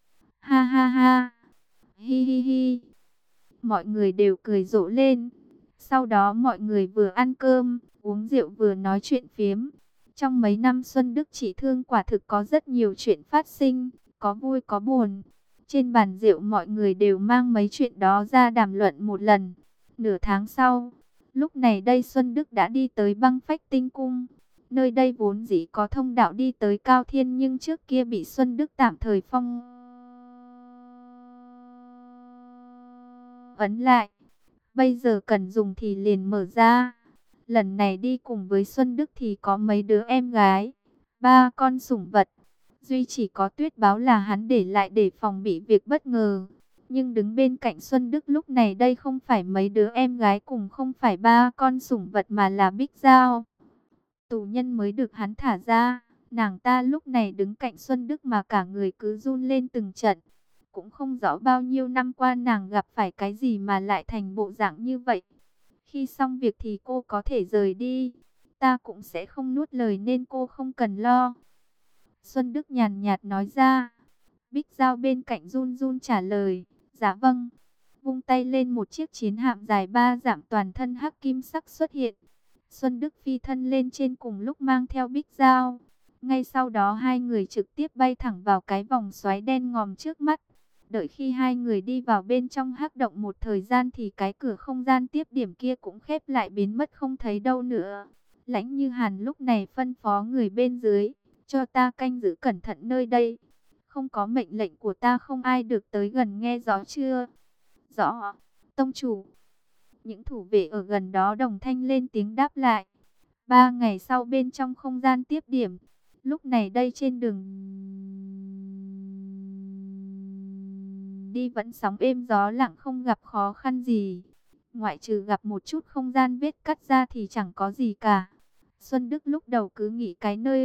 Speaker 1: Ha ha ha. Hi hi hi. Mọi người đều cười rộ lên. Sau đó mọi người vừa ăn cơm, uống rượu vừa nói chuyện phiếm. Trong mấy năm Xuân Đức trị thương quả thực có rất nhiều chuyện phát sinh, có vui có buồn. Trên bàn rượu mọi người đều mang mấy chuyện đó ra đàm luận một lần. Nửa tháng sau, lúc này đây Xuân Đức đã đi tới Băng Phách Tinh Cung. Nơi đây vốn dĩ có thông đạo đi tới Cao Thiên nhưng trước kia bị Xuân Đức tạm thời phong ấn lại. Bây giờ cần dùng thì liền mở ra. Lần này đi cùng với Xuân Đức thì có mấy đứa em gái, ba con sủng vật. Duy chỉ có Tuyết Báo là hắn để lại để phòng bị việc bất ngờ. Nhưng đứng bên cạnh Xuân Đức lúc này đây không phải mấy đứa em gái cùng không phải ba con sủng vật mà là Bích Giao, tù nhân mới được hắn thả ra. Nàng ta lúc này đứng cạnh Xuân Đức mà cả người cứ run lên từng trận. Cũng không rõ bao nhiêu năm qua nàng gặp phải cái gì mà lại thành bộ dạng như vậy. Khi xong việc thì cô có thể rời đi. Ta cũng sẽ không nuốt lời nên cô không cần lo." Xuân Đức nhàn nhạt nói ra. Bích Giao bên cạnh run run trả lời: "Dạ vâng." Vung tay lên một chiếc chiến hạm dài ba dặm toàn thân hắc kim sắc xuất hiện. Xuân Đức phi thân lên trên cùng lúc mang theo Bích Giao. Ngay sau đó hai người trực tiếp bay thẳng vào cái vòng xoáy đen ngòm trước mắt. Đợi khi hai người đi vào bên trong hắc động một thời gian thì cái cửa không gian tiếp điểm kia cũng khép lại biến mất không thấy đâu nữa. Lãnh Như Hàn lúc này phân phó người bên dưới, cho ta canh giữ cẩn thận nơi đây. Không có mệnh lệnh của ta không ai được tới gần, nghe rõ chưa? Rõ, tông chủ. Những thủ vệ ở gần đó đồng thanh lên tiếng đáp lại. Ba ngày sau bên trong không gian tiếp điểm, lúc này đây trên đường đi vẫn sóng êm gió lặng, không gặp khó khăn gì. Ngoại trừ gặp một chút không gian vết cắt ra thì chẳng có gì cả. Xuân Đức lúc đầu cứ nghĩ cái nơi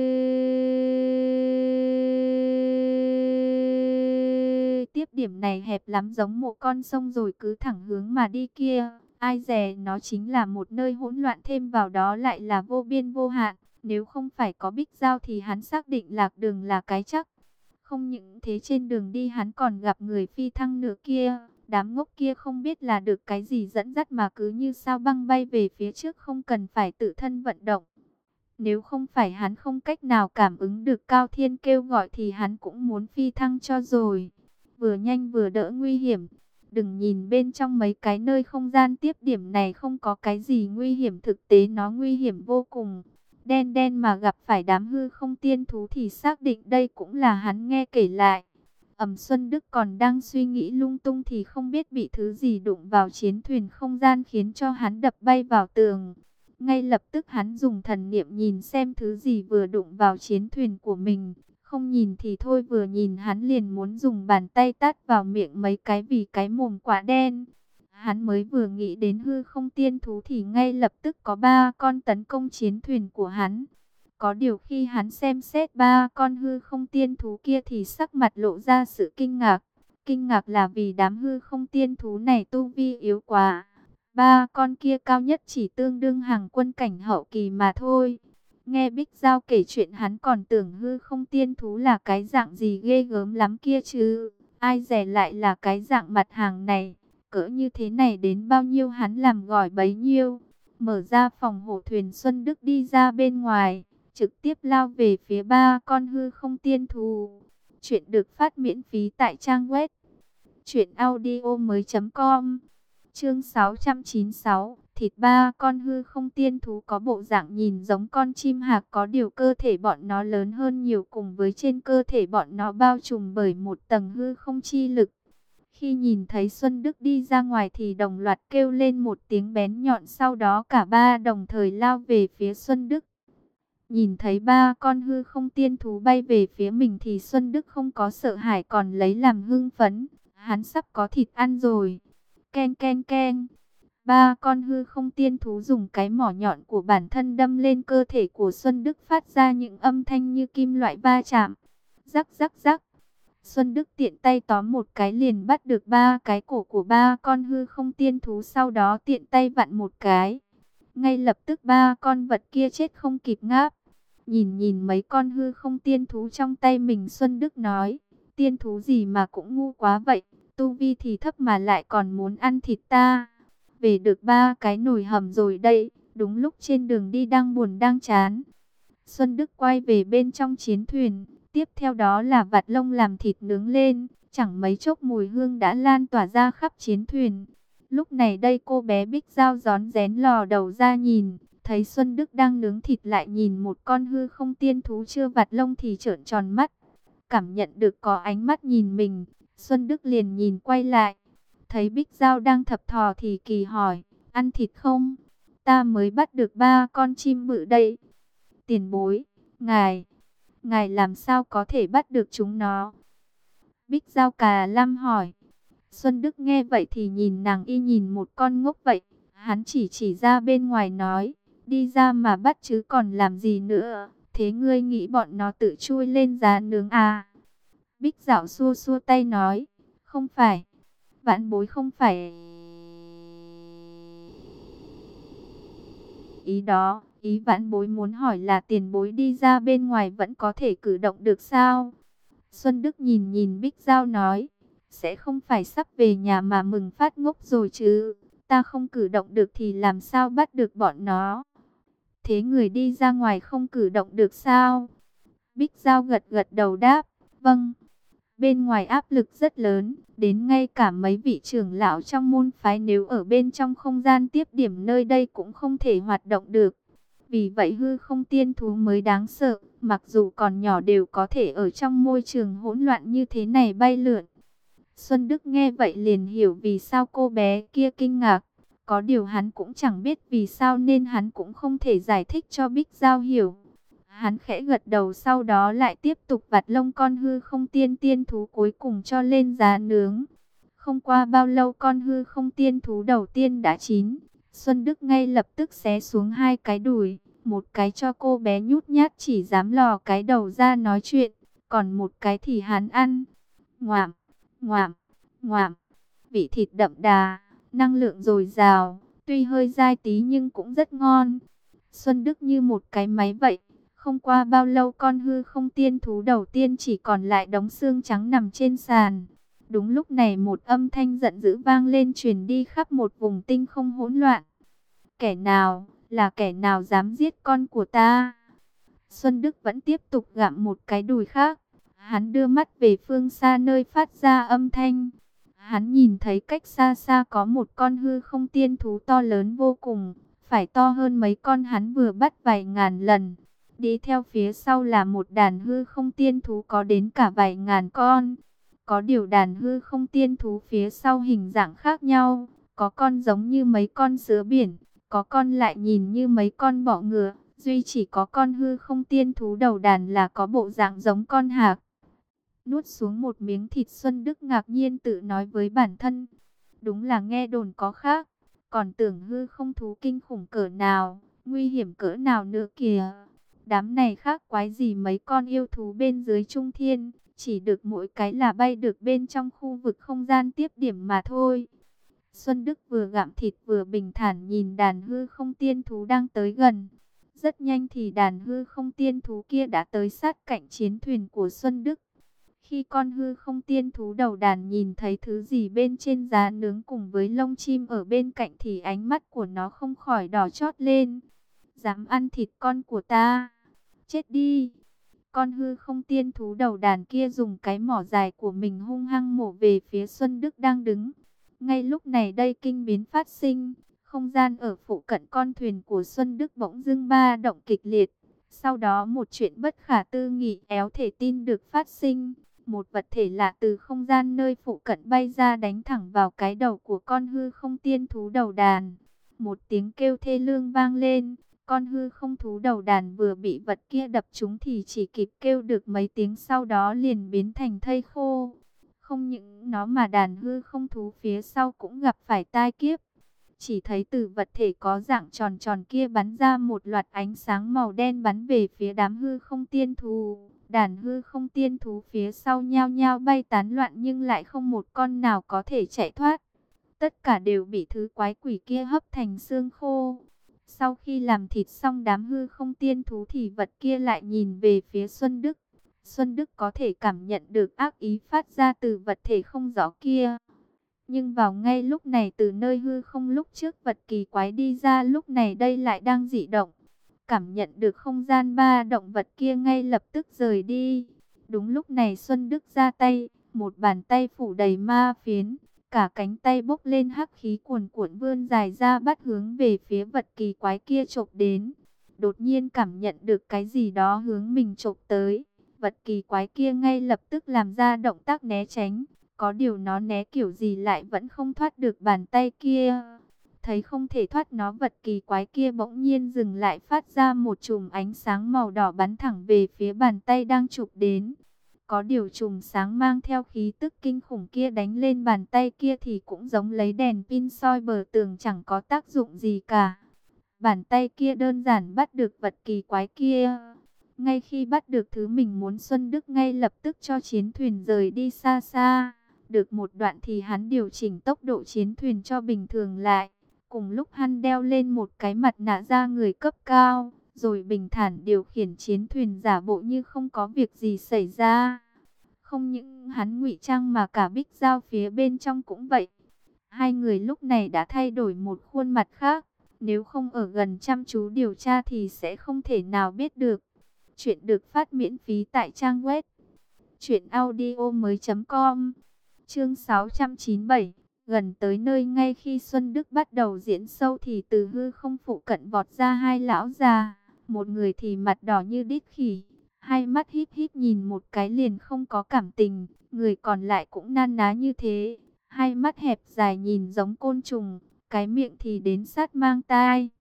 Speaker 1: tiếp điểm này hẹp lắm, giống một con sông rồi cứ thẳng hướng mà đi kia. Ai dè nó chính là một nơi hỗn loạn, thêm vào đó lại là vô biên vô hạn. Nếu không phải có Bích Giao thì hắn xác định lạc đường là cái chắc. Không những thế trên đường đi hắn còn gặp người phi thăng nữa kia. Đám ngốc kia không biết là được cái gì dẫn dắt mà cứ như sao băng bay về phía trước, không cần phải tự thân vận động. Nếu không phải hắn không cách nào cảm ứng được Cao Thiên kêu gọi thì hắn cũng muốn phi thăng cho rồi. Vừa nhanh vừa đỡ nguy hiểm. Đừng nhìn bên trong mấy cái nơi không gian tiếp điểm này không có cái gì nguy hiểm, thực tế nó nguy hiểm vô cùng. Đen đen mà gặp phải đám hư không tiên thú thì xác định đây cũng là hắn nghe kể lại. Ẩm Xuân Đức còn đang suy nghĩ lung tung thì không biết bị thứ gì đụng vào chiến thuyền không gian khiến cho hắn đập bay vào tường. Ngay lập tức hắn dùng thần niệm nhìn xem thứ gì vừa đụng vào chiến thuyền của mình. Không nhìn thì thôi, vừa nhìn hắn liền muốn dùng bàn tay tát vào miệng mấy cái vì cái mồm quá đen. Hắn mới vừa nghĩ đến hư không tiên thú thì ngay lập tức có ba con tấn công chiến thuyền của hắn. Có điều khi hắn xem xét ba con hư không tiên thú kia thì sắc mặt lộ ra sự kinh ngạc. Kinh ngạc là vì đám hư không tiên thú này tu vi yếu quá. Ba con kia cao nhất chỉ tương đương hàng quân cảnh hậu kỳ mà thôi. Nghe Bích Giao kể chuyện hắn còn tưởng hư không tiên thú là cái dạng gì ghê gớm lắm kia chứ. Ai dè lại là cái dạng mặt hàng này. Cỡ như thế này đến bao nhiêu hắn làm gỏi bấy nhiêu. Mở ra phòng hộ thuyền, Xuân Đức đi ra bên ngoài, trực tiếp lao về phía ba con hư không tiên thú. Chuyện được phát miễn phí tại trang web truyện audio mới chấm com. Chương sáu trăm chín mươi sáu, thịt ba con hư không tiên thú có bộ dạng nhìn giống con chim hạc, có điều cơ thể bọn nó lớn hơn nhiều, cùng với trên cơ thể bọn nó bao trùm bởi một tầng hư không chi lực. Khi nhìn thấy Xuân Đức đi ra ngoài thì đồng loạt kêu lên một tiếng bén nhọn, sau đó cả ba đồng thời lao về phía Xuân Đức. Nhìn thấy ba con hư không tiên thú bay về phía mình thì Xuân Đức không có sợ hãi, còn lấy làm hưng phấn. Hắn sắp có thịt ăn rồi. Ken ken ken. Ba con hư không tiên thú dùng cái mỏ nhọn của bản thân đâm lên cơ thể của Xuân Đức, phát ra những âm thanh như kim loại va chạm. Rắc rắc rắc. Xuân Đức tiện tay tóm một cái liền bắt được ba cái cổ của ba con hư không tiên thú, sau đó tiện tay vặn một cái. Ngay lập tức ba con vật kia chết không kịp ngáp. Nhìn nhìn mấy con hư không tiên thú trong tay mình, Xuân Đức nói, tiên thú gì mà cũng ngu quá vậy, tu vi thì thấp mà lại còn muốn ăn thịt ta. Về được ba cái nồi hầm rồi đây, đúng lúc trên đường đi đang buồn đang chán. Xuân Đức quay về bên trong chiến thuyền, tiếp theo đó là vặt lông làm thịt nướng lên, chẳng mấy chốc mùi hương đã lan tỏa ra khắp chiến thuyền. Lúc này đây cô bé Bích Giao rón rén lò đầu ra nhìn, thấy Xuân Đức đang nướng thịt lại nhìn một con hư không tiên thú chưa vặt lông thì trợn tròn mắt. Cảm nhận được có ánh mắt nhìn mình, Xuân Đức liền nhìn quay lại. Thấy Bích Giao đang thập thò thì kỳ hỏi, ăn thịt không? Ta mới bắt được ba con chim bự đây. Tiền bối, ngài, ngài làm sao có thể bắt được chúng nó? Bích Giao cà lăm hỏi. Xuân Đức nghe vậy thì nhìn nàng y nhìn một con ngốc vậy. Hắn chỉ chỉ ra bên ngoài nói, đi ra mà bắt chứ còn làm gì nữa. Thế ngươi nghĩ bọn nó tự chui lên giá nướng à? Bích Dạo xua xua tay nói, không phải, vãn bối không phải ý đó. Ý vãn bối muốn hỏi là tiền bối đi ra bên ngoài vẫn có thể cử động được sao? Xuân Đức nhìn nhìn Bích Giao nói, sẽ không phải sắp về nhà mà mừng phát ngốc rồi chứ? Ta không cử động được thì làm sao bắt được bọn nó? thế người đi ra ngoài không cử động được sao? Bích Giao gật gật đầu đáp, vâng. Bên ngoài áp lực rất lớn, đến ngay cả mấy vị trưởng lão trong môn phái nếu ở bên trong không gian tiếp điểm nơi đây cũng không thể hoạt động được. Vì vậy hư không tiên thú mới đáng sợ, mặc dù còn nhỏ đều có thể ở trong môi trường hỗn loạn như thế này bay lượn. Xuân Đức nghe vậy liền hiểu vì sao cô bé kia kinh ngạc. Có điều hắn cũng chẳng biết vì sao nên hắn cũng không thể giải thích cho Bích Giao hiểu. Hắn khẽ gật đầu sau đó lại tiếp tục vặt lông con hư không tiên tiên thú cuối cùng cho lên giá nướng. Không qua bao lâu con hư không tiên thú đầu tiên đã chín. Xuân Đức ngay lập tức xé xuống hai cái đùi. Một cái cho cô bé nhút nhát chỉ dám lò cái đầu ra nói chuyện. Còn một cái thì hắn ăn. Ngoạm, ngoạm, ngoạm. Vị thịt đậm đà, năng lượng dồi dào. Tuy hơi dai tí nhưng cũng rất ngon. Xuân Đức như một cái máy vậy. Không qua bao lâu con hư không tiên thú đầu tiên chỉ còn lại đống xương trắng nằm trên sàn. Đúng lúc này một âm thanh giận dữ vang lên truyền đi khắp một vùng tinh không hỗn loạn. Kẻ nào, là kẻ nào dám giết con của ta? Xuân Đức vẫn tiếp tục gặm một cái đùi khác. Hắn đưa mắt về phương xa nơi phát ra âm thanh. Hắn nhìn thấy cách xa xa có một con hư không tiên thú to lớn vô cùng. Phải to hơn mấy con hắn vừa bắt vài ngàn lần. Đi theo phía sau là một đàn hư không tiên thú có đến cả vài ngàn con. Có điều đàn hư không tiên thú phía sau hình dạng khác nhau. Có con giống như mấy con sứa biển. Có con lại nhìn như mấy con bọ ngựa. Duy chỉ có con hư không tiên thú đầu đàn là có bộ dạng giống con hạc. Nuốt xuống một miếng thịt Xuân Đức ngạc nhiên tự nói với bản thân. Đúng là nghe đồn có khác. Còn tưởng hư không thú kinh khủng cỡ nào, nguy hiểm cỡ nào nữa kìa. Đám này khác quái gì mấy con yêu thú bên dưới trung thiên. Chỉ được mỗi cái là bay được bên trong khu vực không gian tiếp điểm mà thôi. Xuân Đức vừa gặm thịt vừa bình thản nhìn đàn hư không tiên thú đang tới gần. Rất nhanh thì đàn hư không tiên thú kia đã tới sát cạnh chiến thuyền của Xuân Đức. Khi con hư không tiên thú đầu đàn nhìn thấy thứ gì bên trên giá nướng cùng với lông chim ở bên cạnh thì ánh mắt của nó không khỏi đỏ chót lên. Dám ăn thịt con của ta? Chết đi! Con hư không tiên thú đầu đàn kia dùng cái mỏ dài của mình hung hăng mổ về phía Xuân Đức đang đứng. Ngay lúc này đây kinh biến phát sinh. Không gian ở phụ cận con thuyền của Xuân Đức bỗng dưng ba động kịch liệt. Sau đó một chuyện bất khả tư nghị éo thể tin được phát sinh. Một vật thể lạ từ không gian nơi phụ cận bay ra đánh thẳng vào cái đầu của con hư không tiên thú đầu đàn. Một tiếng kêu thê lương vang lên. Con hư không thú đầu đàn vừa bị vật kia đập trúng thì chỉ kịp kêu được mấy tiếng sau đó liền biến thành thây khô. Không những nó mà đàn hư không thú phía sau cũng gặp phải tai kiếp. Chỉ thấy từ vật thể có dạng tròn tròn kia bắn ra một loạt ánh sáng màu đen bắn về phía đám hư không tiên thú. Đàn hư không tiên thú phía sau nhao nhao bay tán loạn nhưng lại không một con nào có thể chạy thoát. Tất cả đều bị thứ quái quỷ kia hấp thành xương khô. Sau khi làm thịt xong đám hư không tiên thú thì vật kia lại nhìn về phía Xuân Đức. Xuân Đức có thể cảm nhận được ác ý phát ra từ vật thể không rõ kia. Nhưng vào ngay lúc này từ nơi hư không lúc trước vật kỳ quái đi ra lúc này đây lại đang dị động. Cảm nhận được không gian ba động vật kia ngay lập tức rời đi. Đúng lúc này Xuân Đức ra tay, một bàn tay phủ đầy ma phiến. Cả cánh tay bốc lên hắc khí cuồn cuộn vươn dài ra bắt hướng về phía vật kỳ quái kia chộp đến. Đột nhiên cảm nhận được cái gì đó hướng mình chộp tới. Vật kỳ quái kia ngay lập tức làm ra động tác né tránh. Có điều nó né kiểu gì lại vẫn không thoát được bàn tay kia. Thấy không thể thoát nó vật kỳ quái kia bỗng nhiên dừng lại phát ra một chùm ánh sáng màu đỏ bắn thẳng về phía bàn tay đang chụp đến. Có điều chùm sáng mang theo khí tức kinh khủng kia đánh lên bàn tay kia thì cũng giống lấy đèn pin soi bờ tường chẳng có tác dụng gì cả. Bàn tay kia đơn giản bắt được vật kỳ quái kia. Ngay khi bắt được thứ mình muốn Xuân Đức ngay lập tức cho chiến thuyền rời đi xa xa. Được một đoạn thì hắn điều chỉnh tốc độ chiến thuyền cho bình thường lại. Cùng lúc hắn đeo lên một cái mặt nạ da người cấp cao. Rồi bình thản điều khiển chiến thuyền giả bộ như không có việc gì xảy ra. Không những hắn ngụy trang mà cả Bích Giao phía bên trong cũng vậy. Hai người lúc này đã thay đổi một khuôn mặt khác. Nếu không ở gần chăm chú điều tra thì sẽ không thể nào biết được. Chuyện được phát miễn phí tại trang web truyện audio mới chấm com. Chương sáu trăm chín mươi bảy. Gần tới nơi, ngay khi Xuân Đức bắt đầu diễn sâu thì từ hư không phụ cận vọt ra hai lão già. Một người thì mặt đỏ như đít khỉ, hai mắt híp híp nhìn một cái liền không có cảm tình. Người còn lại cũng nan ná như thế, hai mắt hẹp dài nhìn giống côn trùng, cái miệng thì đến sát mang tai.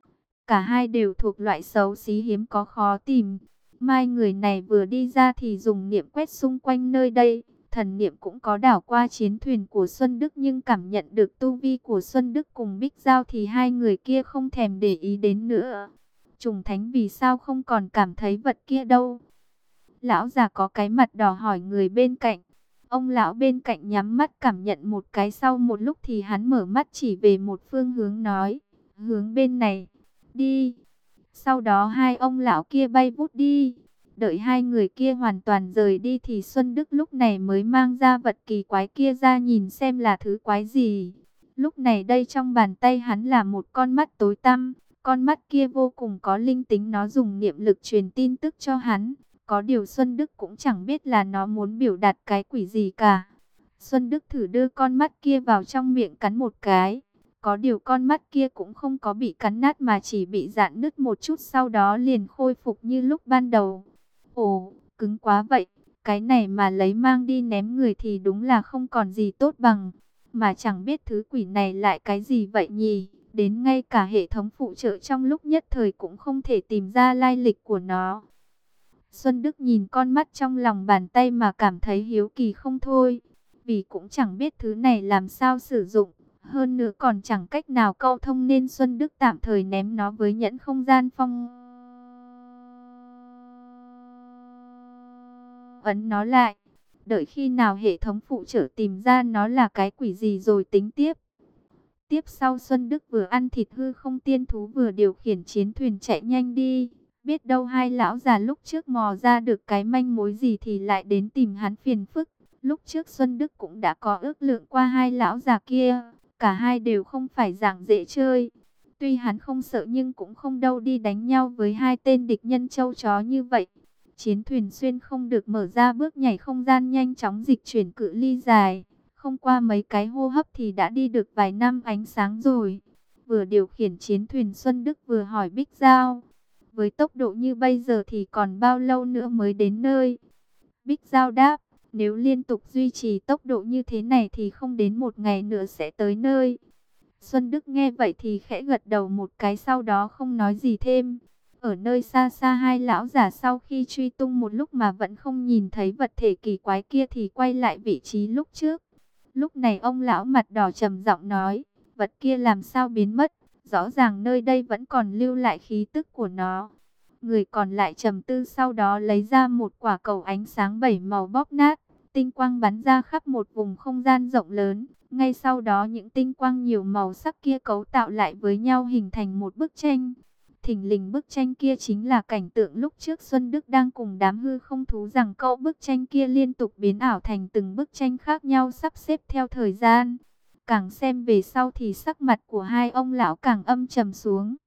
Speaker 1: Cả hai đều thuộc loại xấu xí hiếm có khó tìm. Mai người này vừa đi ra thì dùng niệm quét xung quanh nơi đây. Thần niệm cũng có đảo qua chiến thuyền của Xuân Đức, nhưng cảm nhận được tu vi của Xuân Đức cùng Bích Giao thì hai người kia không thèm để ý đến nữa. Trùng Thánh vì sao không còn cảm thấy vật kia đâu? Lão già có cái mặt đỏ hỏi người bên cạnh. Ông lão bên cạnh nhắm mắt cảm nhận một cái, sau một lúc thì hắn mở mắt chỉ về một phương hướng nói, hướng bên này, đi. Sau đó hai ông lão kia bay vút đi. Đợi hai người kia hoàn toàn rời đi thì Xuân Đức lúc này mới mang ra vật kỳ quái kia ra nhìn xem là thứ quái gì. Lúc này đây trong bàn tay hắn là một con mắt tối tăm. Con mắt kia vô cùng có linh tính, nó dùng niệm lực truyền tin tức cho hắn. Có điều Xuân Đức cũng chẳng biết là nó muốn biểu đạt cái quỷ gì cả. Xuân Đức thử đưa con mắt kia vào trong miệng cắn một cái. Có điều con mắt kia cũng không có bị cắn nát mà chỉ bị rạn nứt một chút, sau đó liền khôi phục như lúc ban đầu. Ồ, cứng quá vậy. Cái này mà lấy mang đi ném người thì đúng là không còn gì tốt bằng. Mà chẳng biết thứ quỷ này lại cái gì vậy nhỉ? Đến ngay cả hệ thống phụ trợ trong lúc nhất thời cũng không thể tìm ra lai lịch của nó. Xuân Đức nhìn con mắt trong lòng bàn tay mà cảm thấy hiếu kỳ không thôi. Vì cũng chẳng biết thứ này làm sao sử dụng. Hơn nữa còn chẳng cách nào câu thông, nên Xuân Đức tạm thời ném nó với nhẫn không gian phong ấn nó lại. Đợi khi nào hệ thống phụ trợ tìm ra nó là cái quỷ gì rồi tính tiếp. Tiếp sau Xuân Đức vừa ăn thịt hư không tiên thú vừa điều khiển chiến thuyền chạy nhanh đi. Biết đâu hai lão già lúc trước mò ra được cái manh mối gì thì lại đến tìm hắn phiền phức. Lúc trước Xuân Đức cũng đã có ước lượng qua hai lão già kia. Cả hai đều không phải dạng dễ chơi. Tuy hắn không sợ nhưng cũng không đâu đi đánh nhau với hai tên địch nhân châu chó như vậy. Chiến thuyền xuyên không được mở ra, bước nhảy không gian nhanh chóng dịch chuyển cự ly dài. Không qua mấy cái hô hấp thì đã đi được vài năm ánh sáng rồi. Vừa điều khiển chiến thuyền Xuân Đức vừa hỏi Bích Giao. Với tốc độ như bây giờ thì còn bao lâu nữa mới đến nơi? Bích Giao đáp. Nếu liên tục duy trì tốc độ như thế này thì không đến một ngày nữa sẽ tới nơi. Xuân Đức nghe vậy thì khẽ gật đầu một cái, sau đó không nói gì thêm. Ở nơi xa xa hai lão giả sau khi truy tung một lúc mà vẫn không nhìn thấy vật thể kỳ quái kia thì quay lại vị trí lúc trước. Lúc này ông lão mặt đỏ trầm giọng nói, vật kia làm sao biến mất, rõ ràng nơi đây vẫn còn lưu lại khí tức của nó. Người còn lại trầm tư, sau đó lấy ra một quả cầu ánh sáng bảy màu bóp nát. Tinh quang bắn ra khắp một vùng không gian rộng lớn. Ngay sau đó những tinh quang nhiều màu sắc kia cấu tạo lại với nhau hình thành một bức tranh. Thình lình bức tranh kia chính là cảnh tượng lúc trước Xuân Đức đang cùng đám hư không thú rằng cậu. Bức tranh kia liên tục biến ảo thành từng bức tranh khác nhau sắp xếp theo thời gian. Càng xem về sau thì sắc mặt của hai ông lão càng âm trầm xuống.